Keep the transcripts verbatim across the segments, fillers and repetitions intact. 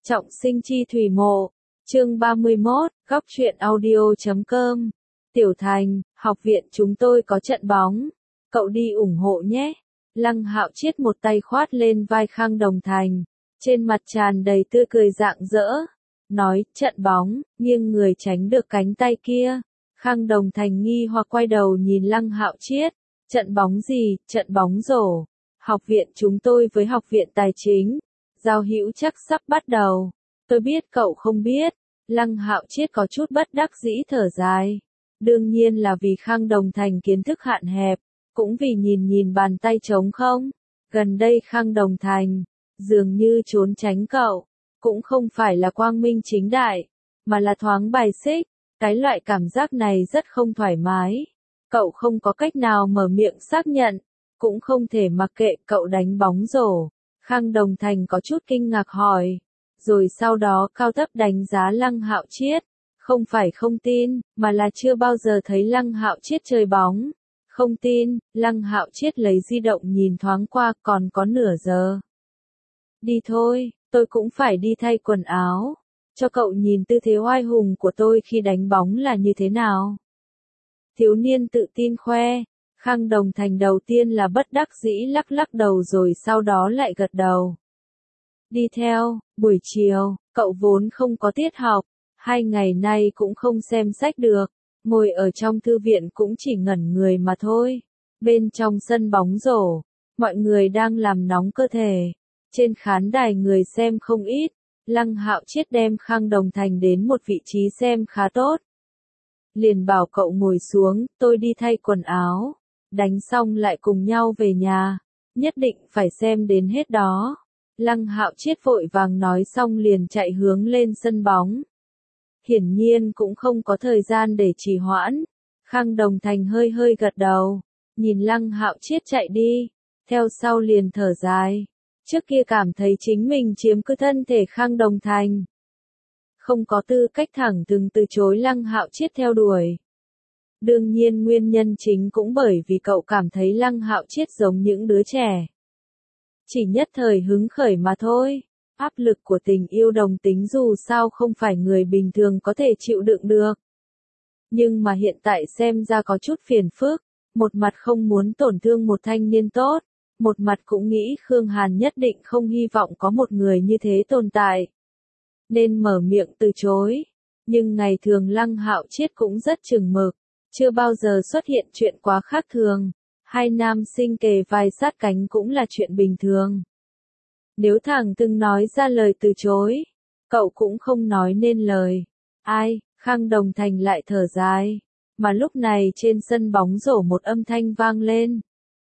Trọng sinh chi thủy mộ, chương ba mươi mốt, góc truyện audio chấm com. Tiểu Thành, học viện chúng tôi có trận bóng, cậu đi ủng hộ nhé. Lăng Hạo Chiết một tay khoát lên vai Khang Đồng Thành, trên mặt tràn đầy tươi cười rạng rỡ, nói, trận bóng, nghiêng người tránh được cánh tay kia. Khang Đồng Thành nghi hoặc quay đầu nhìn Lăng Hạo Chiết, trận bóng gì, trận bóng rổ. Học viện chúng tôi với học viện tài chính, giao hữu chắc sắp bắt đầu. Tôi biết cậu không biết. Lăng Hạo Chiết có chút bất đắc dĩ thở dài. Đương nhiên là vì Khang Đồng Thành kiến thức hạn hẹp, cũng vì nhìn nhìn bàn tay trống không. Gần đây Khang Đồng Thành, dường như trốn tránh cậu, cũng không phải là quang minh chính đại, mà là thoáng bài xích. Cái loại cảm giác này rất không thoải mái. Cậu không có cách nào mở miệng xác nhận, cũng không thể mặc kệ cậu đánh bóng rổ. Khang Đồng Thành có chút kinh ngạc hỏi, rồi sau đó cao thấp đánh giá Lăng Hạo Chiết. Không phải không tin, mà là chưa bao giờ thấy Lăng Hạo Chiết chơi bóng. Không tin, Lăng Hạo Chiết lấy di động nhìn thoáng qua, còn có nửa giờ. Đi thôi, tôi cũng phải đi thay quần áo, cho cậu nhìn tư thế oai hùng của tôi khi đánh bóng là như thế nào. Thiếu niên tự tin khoe. Khang Đồng Thành đầu tiên là bất đắc dĩ lắc lắc đầu rồi sau đó lại gật đầu. Đi theo, buổi chiều, cậu vốn không có tiết học, hai ngày nay cũng không xem sách được, ngồi ở trong thư viện cũng chỉ ngẩn người mà thôi. Bên trong sân bóng rổ, mọi người đang làm nóng cơ thể, trên khán đài người xem không ít. Lăng Hạo Chiết đem Khang Đồng Thành đến một vị trí xem khá tốt. Liền bảo cậu ngồi xuống, tôi đi thay quần áo. Đánh xong lại cùng nhau về nhà, nhất định phải xem đến hết đó. Lăng Hạo Chiết vội vàng nói xong liền chạy hướng lên sân bóng. Hiển nhiên cũng không có thời gian để trì hoãn. Khang Đồng Thành hơi hơi gật đầu, nhìn Lăng Hạo Chiết chạy đi, theo sau liền thở dài. Trước kia cảm thấy chính mình chiếm cứ thân thể Khang Đồng Thành, không có tư cách thẳng thừng từ chối Lăng Hạo Chiết theo đuổi. Đương nhiên nguyên nhân chính cũng bởi vì cậu cảm thấy Lăng Hạo Chiết giống những đứa trẻ. Chỉ nhất thời hứng khởi mà thôi. Áp lực của tình yêu đồng tính dù sao không phải người bình thường có thể chịu đựng được. Nhưng mà hiện tại xem ra có chút phiền phức. Một mặt không muốn tổn thương một thanh niên tốt, một mặt cũng nghĩ Khương Hàn nhất định không hy vọng có một người như thế tồn tại, nên mở miệng từ chối. Nhưng ngày thường Lăng Hạo Chiết cũng rất chừng mực, chưa bao giờ xuất hiện chuyện quá khác thường. Hai nam sinh kề vai sát cánh cũng là chuyện bình thường. Nếu thẳng từng nói ra lời từ chối, cậu cũng không nói nên lời. Ai, Khang Đồng Thành lại thở dài. Mà lúc này trên sân bóng rổ một âm thanh vang lên.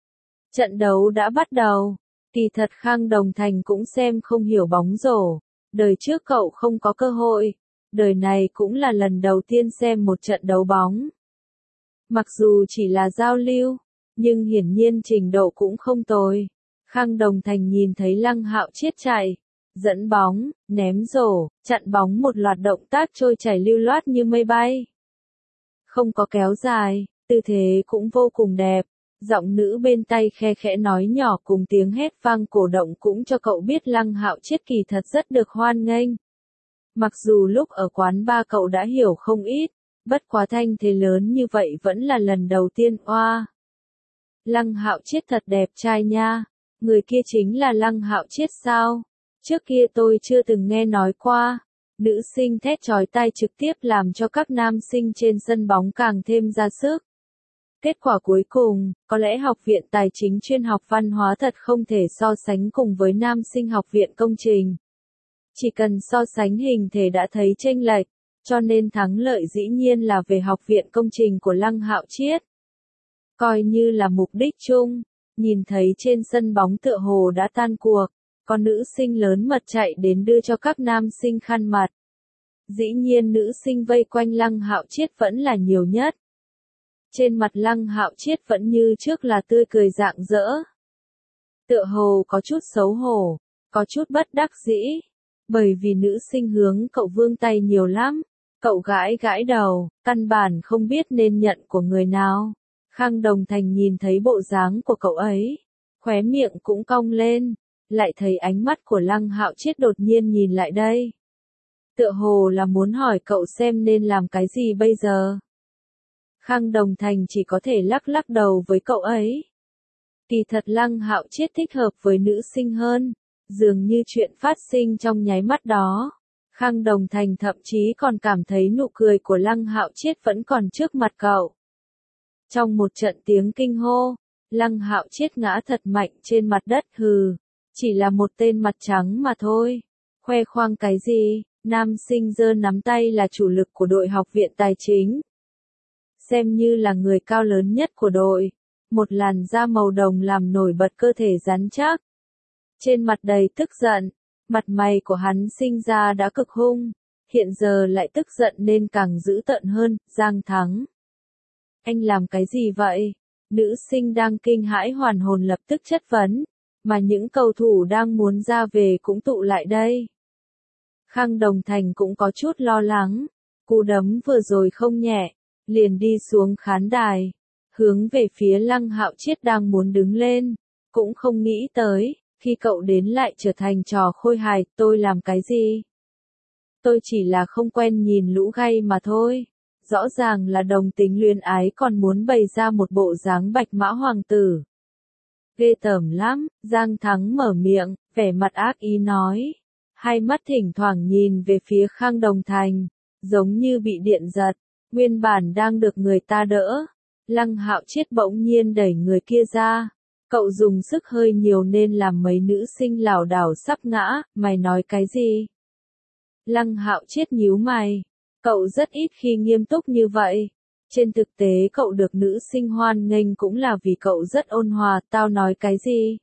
Trận đấu đã bắt đầu. Kỳ thật Khang Đồng Thành cũng xem không hiểu bóng rổ. Đời trước cậu không có cơ hội. Đời này cũng là lần đầu tiên xem một trận đấu bóng. Mặc dù chỉ là giao lưu, nhưng hiển nhiên trình độ cũng không tồi. Khang Đồng Thành nhìn thấy Lăng Hạo Chiết chạy, dẫn bóng, ném rổ, chặn bóng, một loạt động tác trôi chảy lưu loát như mây bay. Không có kéo dài, tư thế cũng vô cùng đẹp. Giọng nữ bên tay khe khẽ nói nhỏ cùng tiếng hét vang cổ động cũng cho cậu biết Lăng Hạo Chiết kỳ thật rất được hoan nghênh. Mặc dù lúc ở quán ba cậu đã hiểu không ít, bất quá thanh thế lớn như vậy vẫn là lần đầu tiên. Oa! Lăng Hạo Chiết thật đẹp trai nha. Người kia chính là Lăng Hạo Chiết sao? Trước kia tôi chưa từng nghe nói qua. Nữ sinh thét chói tai trực tiếp làm cho các nam sinh trên sân bóng càng thêm ra sức. Kết quả cuối cùng, có lẽ học viện tài chính chuyên học văn hóa thật không thể so sánh cùng với nam sinh học viện công trình. Chỉ cần so sánh hình thể đã thấy chênh lệch, cho nên thắng lợi dĩ nhiên là về học viện công trình của Lăng Hạo Chiết. Coi như là mục đích chung, nhìn thấy trên sân bóng tựa hồ đã tan cuộc, có nữ sinh lớn mật chạy đến đưa cho các nam sinh khăn mặt. Dĩ nhiên nữ sinh vây quanh Lăng Hạo Chiết vẫn là nhiều nhất. Trên mặt Lăng Hạo Chiết vẫn như trước là tươi cười rạng rỡ. Tựa hồ có chút xấu hổ, có chút bất đắc dĩ, bởi vì nữ sinh hướng cậu vươn tay nhiều lắm. Cậu gãi gãi đầu, căn bản không biết nên nhận của người nào. Khang Đồng Thành nhìn thấy bộ dáng của cậu ấy, khóe miệng cũng cong lên, lại thấy ánh mắt của Lăng Hạo Chiết đột nhiên nhìn lại đây. Tựa hồ là muốn hỏi cậu xem nên làm cái gì bây giờ. Khang Đồng Thành chỉ có thể lắc lắc đầu với cậu ấy. Kỳ thật Lăng Hạo Chiết thích hợp với nữ sinh hơn, dường như chuyện phát sinh trong nháy mắt đó. Khang Đồng Thành thậm chí còn cảm thấy nụ cười của Lăng Hạo Chiết vẫn còn trước mặt cậu. Trong một trận tiếng kinh hô, Lăng Hạo Chiết ngã thật mạnh trên mặt đất. Hừ, chỉ là một tên mặt trắng mà thôi. Khoe khoang cái gì, nam sinh giơ nắm tay là chủ lực của đội học viện tài chính. Xem như là người cao lớn nhất của đội. Một làn da màu đồng làm nổi bật cơ thể rắn chắc. Trên mặt đầy tức giận, mặt mày của hắn sinh ra đã cực hung, hiện giờ lại tức giận nên càng dữ tợn hơn. Giang Thắng, anh làm cái gì vậy? Nữ sinh đang kinh hãi hoàn hồn lập tức chất vấn, mà những cầu thủ đang muốn ra về cũng tụ lại đây. Khang Đồng Thành cũng có chút lo lắng, cú đấm vừa rồi không nhẹ, liền đi xuống khán đài, hướng về phía Lăng Hạo Chiết đang muốn đứng lên, cũng không nghĩ tới, khi cậu đến lại trở thành trò khôi hài. Tôi làm cái gì? Tôi chỉ là không quen nhìn lũ gay mà thôi. Rõ ràng là đồng tính luyến ái còn muốn bày ra một bộ dáng bạch mã hoàng tử. Ghê tởm lắm, Giang Thắng mở miệng, vẻ mặt ác ý nói. Hai mắt thỉnh thoảng nhìn về phía Khang Đồng Thành, giống như bị điện giật, nguyên bản đang được người ta đỡ. Lăng Hạo Chiết bỗng nhiên đẩy người kia ra. Cậu dùng sức hơi nhiều nên làm mấy nữ sinh lảo đảo sắp ngã. Mày nói cái gì? Lăng Hạo Chiết nhíu mày. Cậu rất ít khi nghiêm túc như vậy. Trên thực tế cậu được nữ sinh hoan nghênh cũng là vì cậu rất ôn hòa. Tao nói cái gì?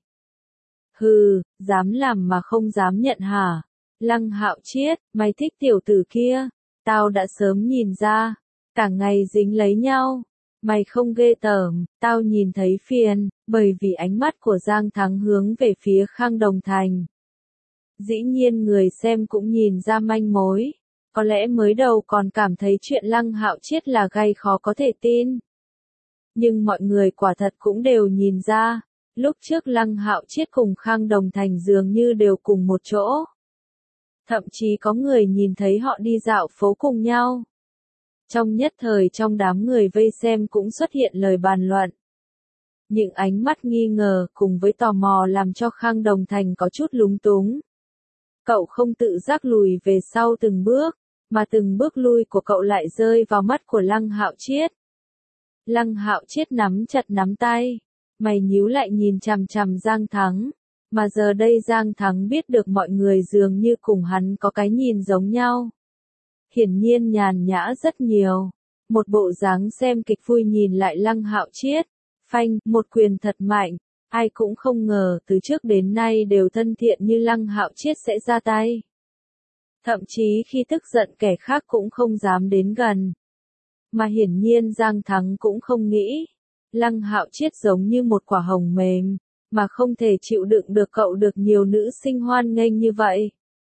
Hừ, dám làm mà không dám nhận hả? Lăng Hạo Chiết, mày thích tiểu tử kia. Tao đã sớm nhìn ra. Cả ngày dính lấy nhau. Mày không ghê tởm, tao nhìn thấy phiền, bởi vì ánh mắt của Giang Thắng hướng về phía Khang Đồng Thành. Dĩ nhiên người xem cũng nhìn ra manh mối. Có lẽ mới đầu còn cảm thấy chuyện Lăng Hạo Chiết là gay khó có thể tin. Nhưng mọi người quả thật cũng đều nhìn ra, lúc trước Lăng Hạo Chiết cùng Khang Đồng Thành dường như đều cùng một chỗ. Thậm chí có người nhìn thấy họ đi dạo phố cùng nhau. Trong nhất thời trong đám người vây xem cũng xuất hiện lời bàn luận. Những ánh mắt nghi ngờ cùng với tò mò làm cho Khang Đồng Thành có chút lúng túng. Cậu không tự giác lùi về sau từng bước, mà từng bước lui của cậu lại rơi vào mắt của Lăng Hạo Chiết. Lăng Hạo Chiết nắm chặt nắm tay, mày nhíu lại nhìn chằm chằm Giang Thắng, mà giờ đây Giang Thắng biết được mọi người dường như cùng hắn có cái nhìn giống nhau. Hiển nhiên nhàn nhã rất nhiều, một bộ dáng xem kịch vui nhìn lại Lăng Hạo Chiết, phanh, một quyền thật mạnh, ai cũng không ngờ từ trước đến nay đều thân thiện như Lăng Hạo Chiết sẽ ra tay. Thậm chí khi tức giận kẻ khác cũng không dám đến gần. Mà hiển nhiên Giang Thắng cũng không nghĩ, Lăng Hạo Chiết giống như một quả hồng mềm, mà không thể chịu đựng được cậu được nhiều nữ sinh hoan nghênh như vậy.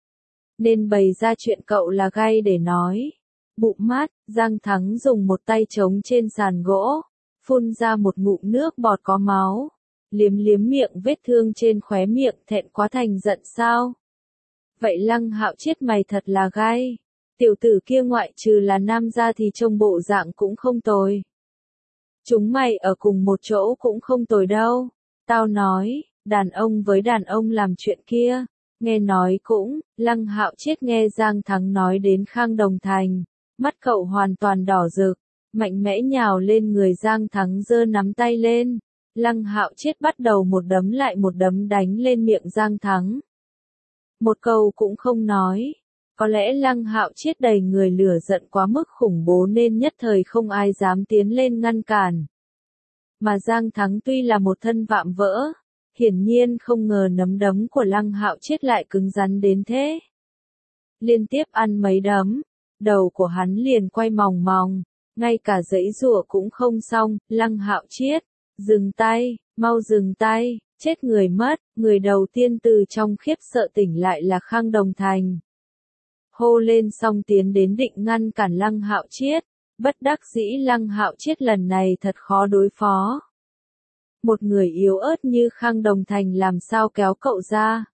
Nên bày ra chuyện cậu là gay để nói. Bụng mát, Giang Thắng dùng một tay trống trên sàn gỗ, phun ra một ngụm nước bọt có máu, liếm liếm miệng vết thương trên khóe miệng. Thẹn quá thành giận sao? Vậy Lăng Hạo Chiết mày thật là gay. Tiểu tử kia ngoại trừ là nam gia thì trông bộ dạng cũng không tồi. Chúng mày ở cùng một chỗ cũng không tồi đâu. Tao nói, đàn ông với đàn ông làm chuyện kia. Nghe nói cũng, Lăng Hạo Chiết nghe Giang Thắng nói đến Khang Đồng Thành, mắt cậu hoàn toàn đỏ rực, mạnh mẽ nhào lên người Giang Thắng giơ nắm tay lên. Lăng Hạo Chiết bắt đầu một đấm lại một đấm đánh lên miệng Giang Thắng. Một câu cũng không nói. Có lẽ Lăng Hạo Chiết đầy người lửa giận quá mức khủng bố nên nhất thời không ai dám tiến lên ngăn cản. Mà Giang Thắng tuy là một thân vạm vỡ, hiển nhiên không ngờ nắm đấm của Lăng Hạo Chiết lại cứng rắn đến thế. Liên tiếp ăn mấy đấm, đầu của hắn liền quay mòng mòng, ngay cả giãy giụa cũng không xong. Lăng Hạo Chiết, dừng tay, mau dừng tay, chết người mất. Người đầu tiên từ trong khiếp sợ tỉnh lại là Khang Đồng Thành. Hô lên xong tiến đến định ngăn cản Lăng Hạo Chiết, bất đắc dĩ Lăng Hạo Chiết lần này thật khó đối phó. Một người yếu ớt như Khang Đồng Thành làm sao kéo cậu ra.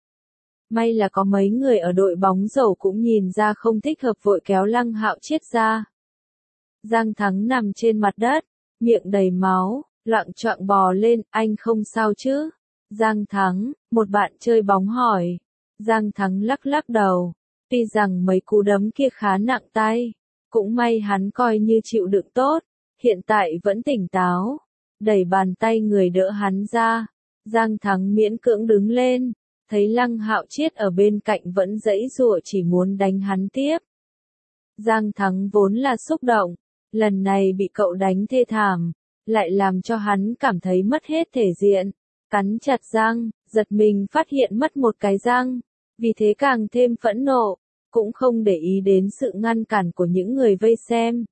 May là có mấy người ở đội bóng rổ cũng nhìn ra không thích hợp vội kéo Lăng Hạo Chiết ra. Giang Thắng nằm trên mặt đất, miệng đầy máu, loạng choạng bò lên, anh không sao chứ? Giang Thắng, một bạn chơi bóng hỏi. Giang Thắng lắc lắc đầu, tuy rằng mấy cú đấm kia khá nặng tay, cũng may hắn coi như chịu đựng tốt, hiện tại vẫn tỉnh táo. Đẩy bàn tay người đỡ hắn ra, Giang Thắng miễn cưỡng đứng lên, thấy Lăng Hạo Chiết ở bên cạnh vẫn giãy giụa chỉ muốn đánh hắn tiếp. Giang Thắng vốn là xúc động, lần này bị cậu đánh thê thảm, lại làm cho hắn cảm thấy mất hết thể diện, cắn chặt răng, giật mình phát hiện mất một cái răng, vì thế càng thêm phẫn nộ, cũng không để ý đến sự ngăn cản của những người vây xem.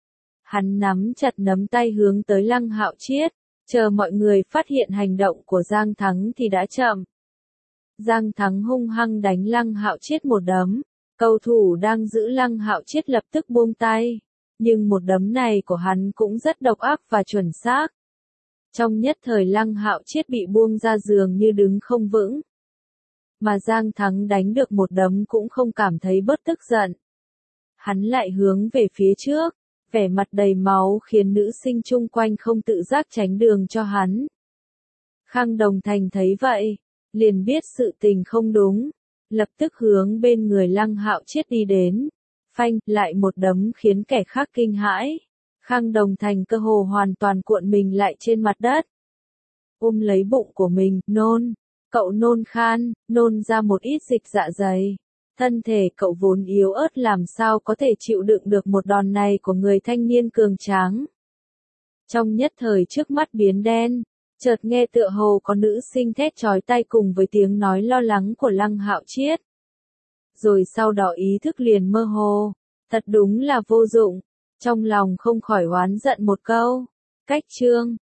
Hắn nắm chặt nắm tay hướng tới Lăng Hạo Chiết, chờ mọi người phát hiện hành động của Giang Thắng thì đã chậm. Giang Thắng hung hăng đánh Lăng Hạo Chiết một đấm, cầu thủ đang giữ Lăng Hạo Chiết lập tức buông tay, nhưng một đấm này của hắn cũng rất độc ác và chuẩn xác. Trong nhất thời Lăng Hạo Chiết bị buông ra giường như đứng không vững. Mà Giang Thắng đánh được một đấm cũng không cảm thấy bớt tức giận. Hắn lại hướng về phía trước, vẻ mặt đầy máu khiến nữ sinh chung quanh không tự giác tránh đường cho hắn. Khang Đồng Thành thấy vậy, liền biết sự tình không đúng, lập tức hướng bên người Lăng Hạo Chiết đi đến, phanh, lại một đấm khiến kẻ khác kinh hãi. Khang Đồng Thành cơ hồ hoàn toàn cuộn mình lại trên mặt đất. Ôm lấy bụng của mình, nôn, cậu nôn khan, nôn ra một ít dịch dạ dày. Thân thể cậu vốn yếu ớt làm sao có thể chịu đựng được một đòn này của người thanh niên cường tráng. Trong nhất thời trước mắt biến đen, chợt nghe tựa hồ có nữ sinh thét chói tai cùng với tiếng nói lo lắng của Lăng Hạo Chiết. Rồi sau đó ý thức liền mơ hồ, thật đúng là vô dụng, trong lòng không khỏi oán giận một câu. Cách chương